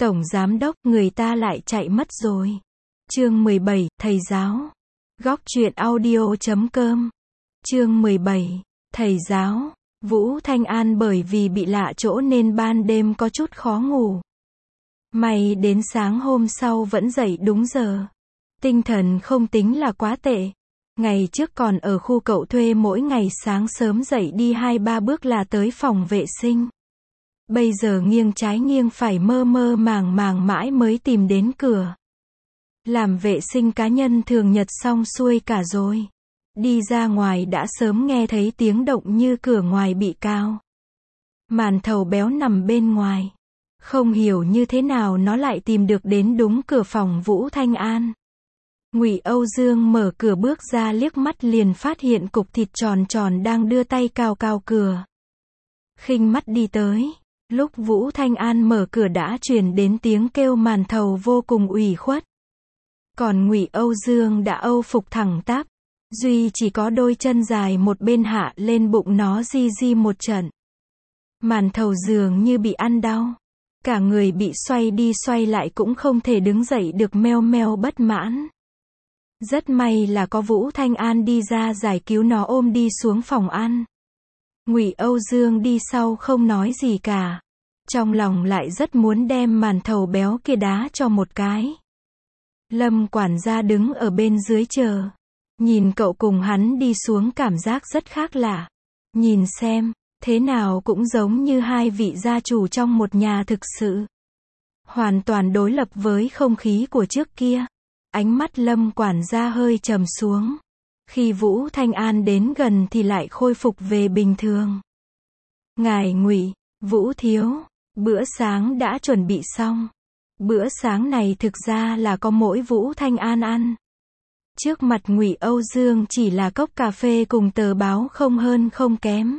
Tổng giám đốc, người ta lại chạy mất rồi. Chương 17, thầy giáo. Góc truyện audio.com. Chương 17, thầy giáo. Vũ Thanh An bởi vì bị lạ chỗ nên ban đêm có chút khó ngủ. May đến sáng hôm sau vẫn dậy đúng giờ. Tinh thần không tính là quá tệ. Ngày trước còn ở khu cậu thuê mỗi ngày sáng sớm dậy đi 2-3 bước là tới phòng vệ sinh. Bây giờ nghiêng trái nghiêng phải mơ mơ màng màng mãi mới tìm đến cửa. Làm vệ sinh cá nhân thường nhật xong xuôi cả rồi. Đi ra ngoài đã sớm nghe thấy tiếng động như cửa ngoài bị cao. Màn thầu béo nằm bên ngoài. Không hiểu như thế nào nó lại tìm được đến đúng cửa phòng Vũ Thanh An. Ngụy Âu Dương mở cửa bước ra liếc mắt liền phát hiện cục thịt tròn tròn đang đưa tay cào cào cửa. Khinh mắt đi tới. Lúc Vũ Thanh An mở cửa đã truyền đến tiếng kêu màn thầu vô cùng ủy khuất. Còn Ngụy Âu Dương đã âu phục thẳng tắp. Duy chỉ có đôi chân dài một bên hạ lên bụng nó di di một trận. Màn thầu dường như bị ăn đau. Cả người bị xoay đi xoay lại cũng không thể đứng dậy được, meo meo bất mãn. Rất may là có Vũ Thanh An đi ra giải cứu nó ôm đi xuống phòng ăn. Ngụy Âu Dương đi sau không nói gì cả. Trong lòng lại rất muốn đem màn thầu béo kia đá cho một cái. Lâm quản gia đứng ở bên dưới chờ. Nhìn cậu cùng hắn đi xuống cảm giác rất khác lạ. Nhìn xem, thế nào cũng giống như hai vị gia chủ trong một nhà thực sự. Hoàn toàn đối lập với không khí của trước kia. Ánh mắt Lâm quản gia hơi trầm xuống. Khi Vũ Thanh An đến gần thì lại khôi phục về bình thường. Ngài Ngụy, Vũ thiếu, bữa sáng đã chuẩn bị xong. Bữa sáng này thực ra là có mỗi Vũ Thanh An ăn. Trước mặt Ngụy Âu Dương chỉ là cốc cà phê cùng tờ báo không hơn không kém.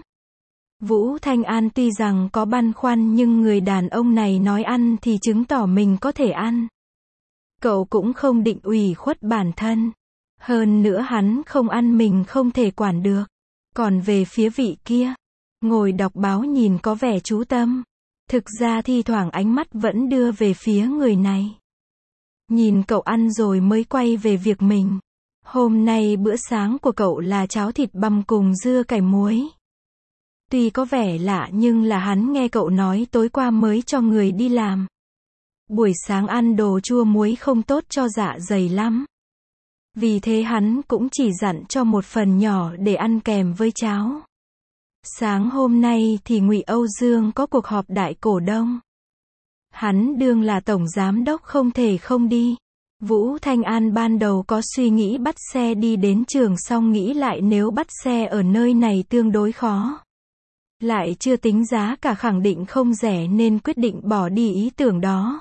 Vũ Thanh An tuy rằng có băn khoăn nhưng người đàn ông này nói ăn thì chứng tỏ mình có thể ăn. Cậu cũng không định ủy khuất bản thân. Hơn nữa hắn không ăn mình không thể quản được. Còn về phía vị kia, ngồi đọc báo nhìn có vẻ chú tâm. Thực ra thi thoảng ánh mắt vẫn đưa về phía người này. Nhìn cậu ăn rồi mới quay về việc mình. Hôm nay bữa sáng của cậu là cháo thịt băm cùng dưa cải muối. Tuy có vẻ lạ nhưng là hắn nghe cậu nói tối qua mới cho người đi làm. Buổi sáng ăn đồ chua muối không tốt cho dạ dày lắm. Vì thế hắn cũng chỉ dặn cho một phần nhỏ để ăn kèm với cháo. Sáng hôm nay thì Ngụy Âu Dương có cuộc họp đại cổ đông. Hắn đương là tổng giám đốc không thể không đi. Vũ Thanh An ban đầu có suy nghĩ bắt xe đi đến trường xong nghĩ lại nếu bắt xe ở nơi này tương đối khó. Lại chưa tính giá cả khẳng định không rẻ nên quyết định bỏ đi ý tưởng đó.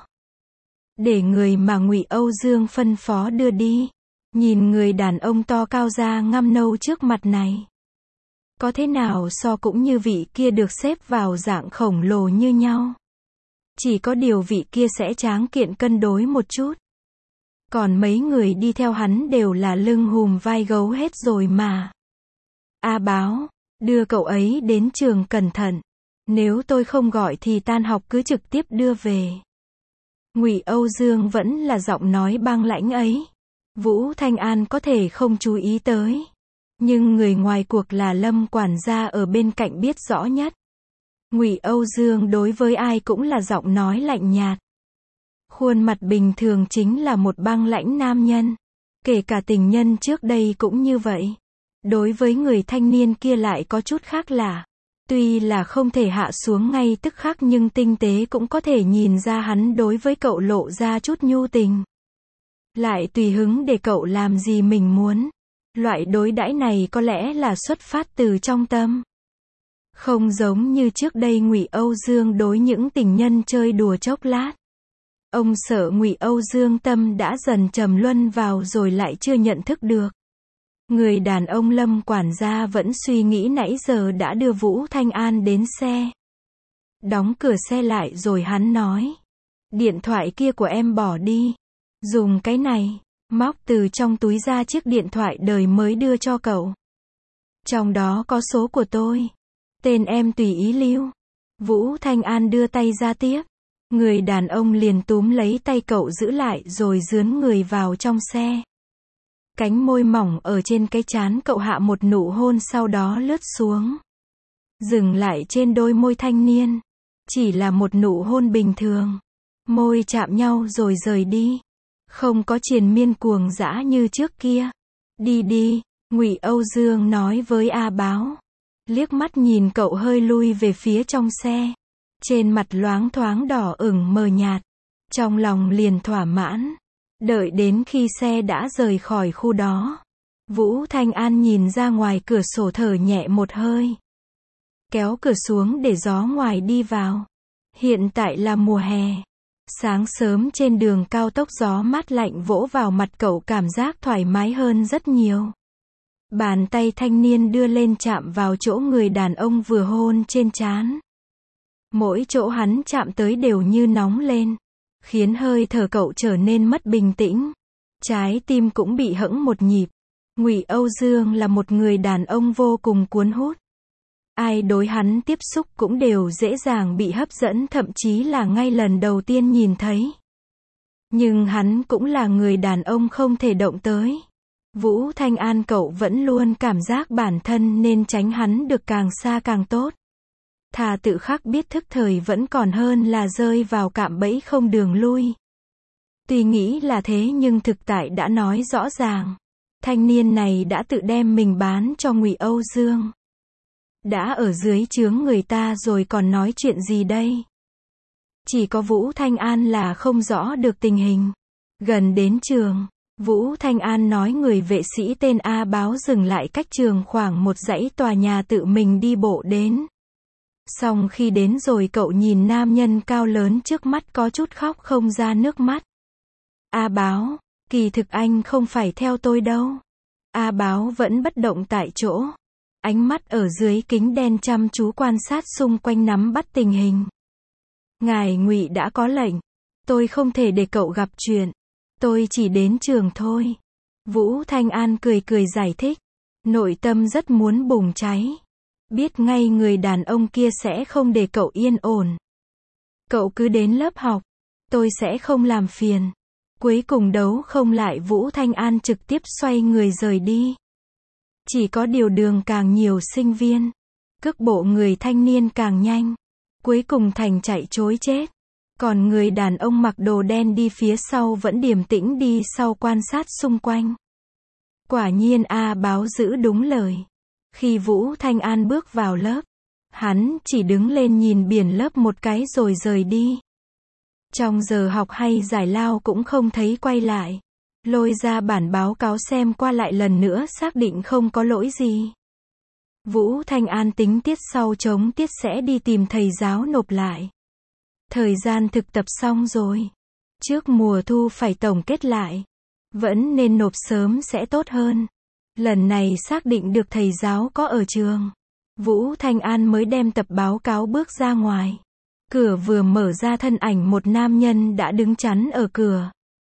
Để người mà Ngụy Âu Dương phân phó đưa đi. Nhìn người đàn ông to cao da ngăm nâu trước mặt này. Có thế nào so cũng như vị kia được xếp vào dạng khổng lồ như nhau. Chỉ có điều vị kia sẽ tráng kiện cân đối một chút. Còn mấy người đi theo hắn đều là lưng hùm vai gấu hết rồi mà. A Báo, đưa cậu ấy đến trường cẩn thận. Nếu tôi không gọi thì tan học cứ trực tiếp đưa về. Ngụy Âu Dương vẫn là giọng nói băng lãnh ấy. Vũ Thanh An có thể không chú ý tới. Nhưng người ngoài cuộc là Lâm quản gia ở bên cạnh biết rõ nhất. Ngụy Âu Dương đối với ai cũng là giọng nói lạnh nhạt. Khuôn mặt bình thường chính là một băng lãnh nam nhân. Kể cả tình nhân trước đây cũng như vậy. Đối với người thanh niên kia lại có chút khác lạ. Tuy là không thể hạ xuống ngay tức khắc nhưng tinh tế cũng có thể nhìn ra hắn đối với cậu lộ ra chút nhu tình. Lại tùy hứng để cậu làm gì mình muốn. Loại đối đãi này có lẽ là xuất phát từ trong tâm. Không giống như trước đây Ngụy Âu Dương đối những tình nhân chơi đùa chốc lát. Ông sợ Ngụy Âu Dương tâm đã dần trầm luân vào rồi lại chưa nhận thức được. Người đàn ông Lâm quản gia vẫn suy nghĩ nãy giờ đã đưa Vũ Thanh An đến xe. Đóng cửa xe lại rồi hắn nói. Điện thoại kia của em bỏ đi. Dùng cái này. Móc từ trong túi ra chiếc điện thoại đời mới đưa cho cậu. Trong đó có số của tôi. Tên em tùy ý lưu. Vũ Thanh An đưa tay ra tiếp. Người đàn ông liền túm lấy tay cậu giữ lại rồi dướn người vào trong xe. Cánh môi mỏng ở trên cái trán cậu hạ một nụ hôn sau đó lướt xuống. Dừng lại trên đôi môi thanh niên. Chỉ là một nụ hôn bình thường. Môi chạm nhau rồi rời đi. Không có triền miên cuồng dã như trước kia. Đi đi, Ngụy Âu Dương nói với A Báo. Liếc mắt nhìn cậu hơi lui về phía trong xe. Trên mặt loáng thoáng đỏ ửng mờ nhạt. Trong lòng liền thỏa mãn. Đợi đến khi xe đã rời khỏi khu đó. Vũ Thanh An nhìn ra ngoài cửa sổ thở nhẹ một hơi. Kéo cửa xuống để gió ngoài đi vào. Hiện tại là mùa hè. Sáng sớm trên đường cao tốc gió mát lạnh vỗ vào mặt cậu cảm giác thoải mái hơn rất nhiều. Bàn tay thanh niên đưa lên chạm vào chỗ người đàn ông vừa hôn trên trán. Mỗi chỗ hắn chạm tới đều như nóng lên. Khiến hơi thở cậu trở nên mất bình tĩnh. Trái tim cũng bị hẫng một nhịp. Ngụy Âu Dương là một người đàn ông vô cùng cuốn hút. Ai đối hắn tiếp xúc cũng đều dễ dàng bị hấp dẫn, thậm chí là ngay lần đầu tiên nhìn thấy. Nhưng hắn cũng là người đàn ông không thể động tới. Vũ Thanh An cậu vẫn luôn cảm giác bản thân nên tránh hắn được càng xa càng tốt. Thà tự khắc biết thức thời vẫn còn hơn là rơi vào cạm bẫy không đường lui. Tuy nghĩ là thế nhưng thực tại đã nói rõ ràng. Thanh niên này đã tự đem mình bán cho Ngụy Âu Dương. Đã ở dưới trướng người ta rồi còn nói chuyện gì đây? Chỉ có Vũ Thanh An là không rõ được tình hình. Gần đến trường, Vũ Thanh An nói người vệ sĩ tên A Báo dừng lại cách trường khoảng một dãy tòa nhà tự mình đi bộ đến. Xong khi đến rồi cậu nhìn nam nhân cao lớn trước mắt có chút khóc không ra nước mắt. A Báo, kỳ thực anh không phải theo tôi đâu. A Báo vẫn bất động tại chỗ. Ánh mắt ở dưới kính đen chăm chú quan sát xung quanh nắm bắt tình hình. Ngài Ngụy đã có lệnh. Tôi không thể để cậu gặp chuyện. Tôi chỉ đến trường thôi. Vũ Thanh An cười cười giải thích. Nội tâm rất muốn bùng cháy. Biết ngay người đàn ông kia sẽ không để cậu yên ổn. Cậu cứ đến lớp học. Tôi sẽ không làm phiền. Cuối cùng đấu không lại, Vũ Thanh An trực tiếp xoay người rời đi. Chỉ có điều đường càng nhiều sinh viên. Cước bộ người thanh niên càng nhanh. Cuối cùng thành chạy trối chết. Còn người đàn ông mặc đồ đen đi phía sau vẫn điềm tĩnh đi sau quan sát xung quanh. Quả nhiên A Báo giữ đúng lời. Khi Vũ Thanh An bước vào lớp, hắn chỉ đứng lên nhìn biển lớp một cái rồi rời đi. Trong giờ học hay giải lao cũng không thấy quay lại. Lôi ra bản báo cáo xem qua lại lần nữa xác định không có lỗi gì. Vũ Thanh An tính tiết sau trống tiết sẽ đi tìm thầy giáo nộp lại. Thời gian thực tập xong rồi. Trước mùa thu phải tổng kết lại. Vẫn nên nộp sớm sẽ tốt hơn. Lần này xác định được thầy giáo có ở trường. Vũ Thanh An mới đem tập báo cáo bước ra ngoài. Cửa vừa mở ra thân ảnh một nam nhân đã đứng chắn ở cửa.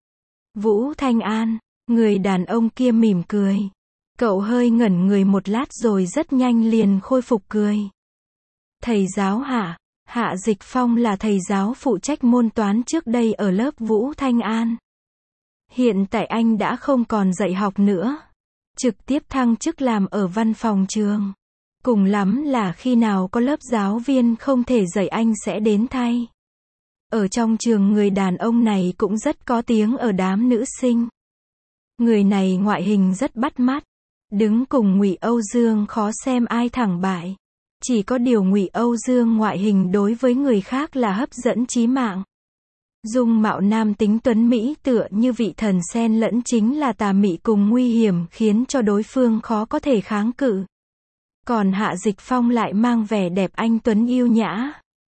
Vũ Thanh An, người đàn ông kia mỉm cười. Cậu hơi ngẩn người một lát rồi rất nhanh liền khôi phục cười. Thầy giáo Hạ, Hạ Dịch Phong là thầy giáo phụ trách môn toán trước đây ở lớp Vũ Thanh An. Hiện tại anh đã không còn dạy học nữa. Trực tiếp thăng chức làm ở văn phòng trường. Cùng lắm là khi nào có lớp giáo viên không thể dạy anh sẽ đến thay. Ở trong trường người đàn ông này cũng rất có tiếng ở đám nữ sinh. Người này ngoại hình rất bắt mắt. Đứng cùng Ngụy Âu Dương khó xem ai thẳng bại. Chỉ có điều Ngụy Âu Dương ngoại hình đối với người khác là hấp dẫn chí mạng. Dung mạo nam tính tuấn Mỹ tựa như vị thần xen lẫn chính là tà mị cùng nguy hiểm khiến cho đối phương khó có thể kháng cự. Còn Hạ Dịch Phong lại mang vẻ đẹp anh tuấn yêu nhã.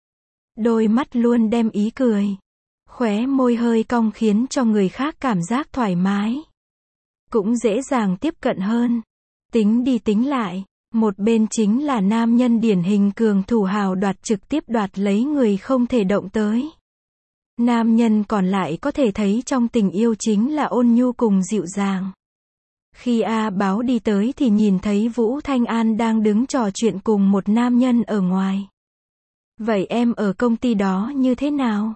Đôi mắt luôn đem ý cười. Khóe môi hơi cong khiến cho người khác cảm giác thoải mái. Cũng dễ dàng tiếp cận hơn. Tính đi tính lại, một bên chính là nam nhân điển hình cường thủ hào đoạt trực tiếp đoạt lấy người không thể động tới. Nam nhân còn lại có thể thấy trong tình yêu chính là ôn nhu cùng dịu dàng. Khi A Báo đi tới thì nhìn thấy Vũ Thanh An đang đứng trò chuyện cùng một nam nhân ở ngoài. Vậy em ở công ty đó như thế nào?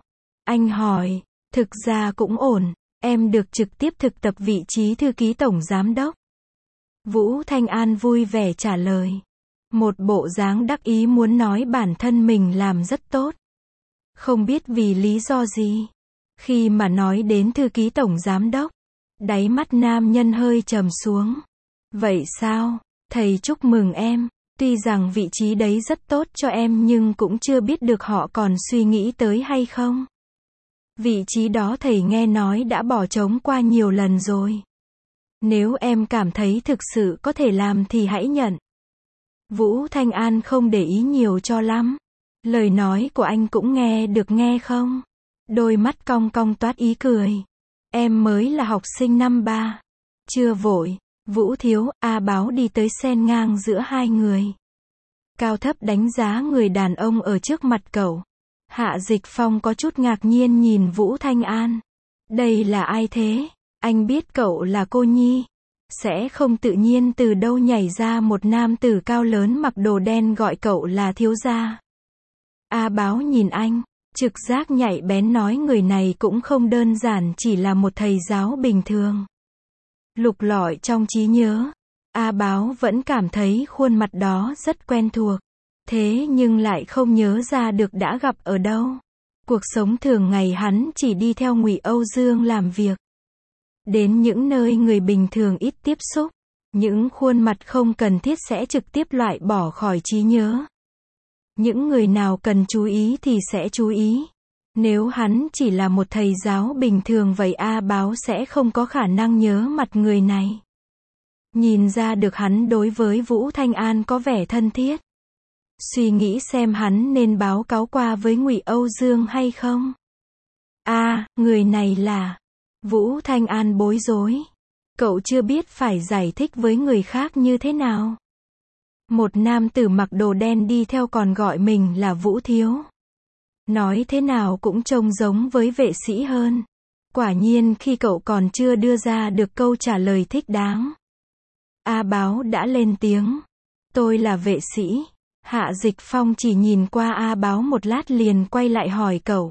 Anh hỏi, thực ra cũng ổn, em được trực tiếp thực tập vị trí thư ký tổng giám đốc. Vũ Thanh An vui vẻ trả lời. Một bộ dáng đắc ý muốn nói bản thân mình làm rất tốt. Không biết vì lý do gì. Khi mà nói đến thư ký tổng giám đốc, đáy mắt nam nhân hơi trầm xuống. Vậy sao? Thầy chúc mừng em. Tuy rằng vị trí đấy rất tốt cho em nhưng cũng chưa biết được họ còn suy nghĩ tới hay không. Vị trí đó thầy nghe nói đã bỏ trống qua nhiều lần rồi. Nếu em cảm thấy thực sự có thể làm thì hãy nhận. Vũ Thanh An không để ý nhiều cho lắm. Lời nói của anh cũng nghe được nghe không? Đôi mắt cong cong toát ý cười. Em mới là học sinh năm 3. Chưa vội. Vũ Thiếu, A Báo đi tới xen ngang giữa hai người. Cao thấp đánh giá người đàn ông ở trước mặt cậu. Hạ Dịch Phong có chút ngạc nhiên nhìn Vũ Thanh An. Đây là ai thế? Anh biết cậu là cô nhi. Sẽ không tự nhiên từ đâu nhảy ra một nam tử cao lớn mặc đồ đen gọi cậu là thiếu gia. A Báo nhìn anh, trực giác nhạy bén nói người này cũng không đơn giản chỉ là một thầy giáo bình thường. Lục lọi trong trí nhớ, A Báo vẫn cảm thấy khuôn mặt đó rất quen thuộc. Thế nhưng lại không nhớ ra được đã gặp ở đâu. Cuộc sống thường ngày hắn chỉ đi theo Ngụy Âu Dương làm việc. Đến những nơi người bình thường ít tiếp xúc, những khuôn mặt không cần thiết sẽ trực tiếp loại bỏ khỏi trí nhớ. Những người nào cần chú ý thì sẽ chú ý. Nếu hắn chỉ là một thầy giáo bình thường vậy A Báo sẽ không có khả năng nhớ mặt người này. Nhìn ra được hắn đối với Vũ Thanh An có vẻ thân thiết. Suy nghĩ xem hắn nên báo cáo qua với Ngụy Âu Dương hay không. Người này là... Vũ Thanh An bối rối. Cậu chưa biết phải giải thích với người khác như thế nào. Một nam tử mặc đồ đen đi theo còn gọi mình là Vũ Thiếu. Nói thế nào cũng trông giống với vệ sĩ hơn. Quả nhiên khi cậu còn chưa đưa ra được câu trả lời thích đáng, A Báo đã lên tiếng. Tôi là vệ sĩ. Hạ Dịch Phong chỉ nhìn qua A Báo một lát liền quay lại hỏi cậu.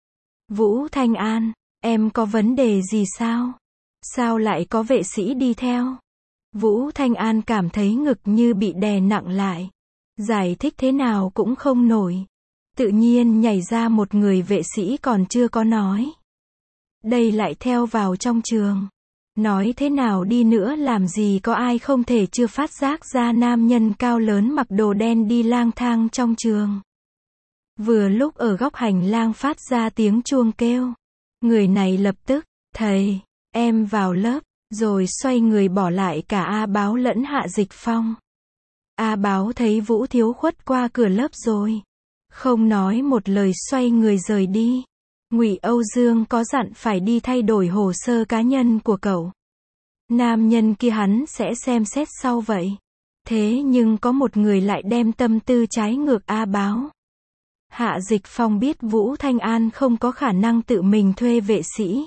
Vũ Thanh An, em có vấn đề gì sao? Sao lại có vệ sĩ đi theo? Vũ Thanh An cảm thấy ngực như bị đè nặng lại. Giải thích thế nào cũng không nổi. Tự nhiên nhảy ra một người vệ sĩ còn chưa có nói. Đây lại theo vào trong trường. Nói thế nào đi nữa làm gì có ai không thể chưa phát giác ra nam nhân cao lớn mặc đồ đen đi lang thang trong trường. Vừa lúc ở góc hành lang phát ra tiếng chuông kêu. Người này lập tức, thầy, em vào lớp, rồi xoay người bỏ lại cả A Báo lẫn Hạ Dịch Phong. A Báo thấy Vũ Thiếu khuất qua cửa lớp rồi. Không nói một lời xoay người rời đi. Ngụy Âu Dương có dặn phải đi thay đổi hồ sơ cá nhân của cậu. Nam nhân kia hắn sẽ xem xét sau vậy. Thế nhưng có một người lại đem tâm tư trái ngược A Báo. Hạ Dịch Phong biết Vũ Thanh An không có khả năng tự mình thuê vệ sĩ.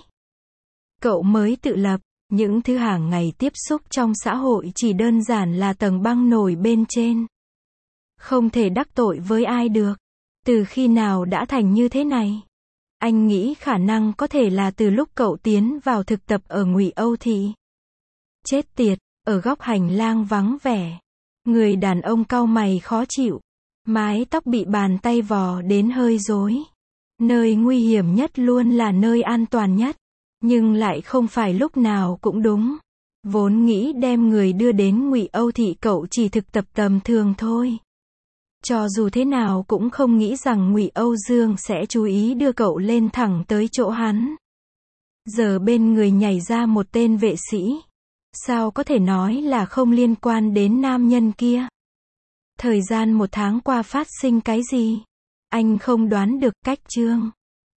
Cậu mới tự lập, những thứ hàng ngày tiếp xúc trong xã hội chỉ đơn giản là tầng băng nổi bên trên. Không thể đắc tội với ai được. Từ khi nào đã thành như thế này? Anh nghĩ khả năng có thể là từ lúc cậu tiến vào thực tập ở Ngụy Âu Thị. Chết tiệt, ở góc hành lang vắng vẻ. Người đàn ông cau mày khó chịu. Mái tóc bị bàn tay vò đến hơi rối. Nơi nguy hiểm nhất luôn là nơi an toàn nhất. Nhưng lại không phải lúc nào cũng đúng. Vốn nghĩ đem người đưa đến Ngụy Âu Thị cậu chỉ thực tập tầm thường thôi. Cho dù thế nào cũng không nghĩ rằng Ngụy Âu Dương sẽ chú ý đưa cậu lên thẳng tới chỗ hắn. Giờ bên người nhảy ra một tên vệ sĩ. Sao có thể nói là không liên quan đến nam nhân kia? Thời gian 1 tháng qua phát sinh cái gì? Anh không đoán được. Cách chương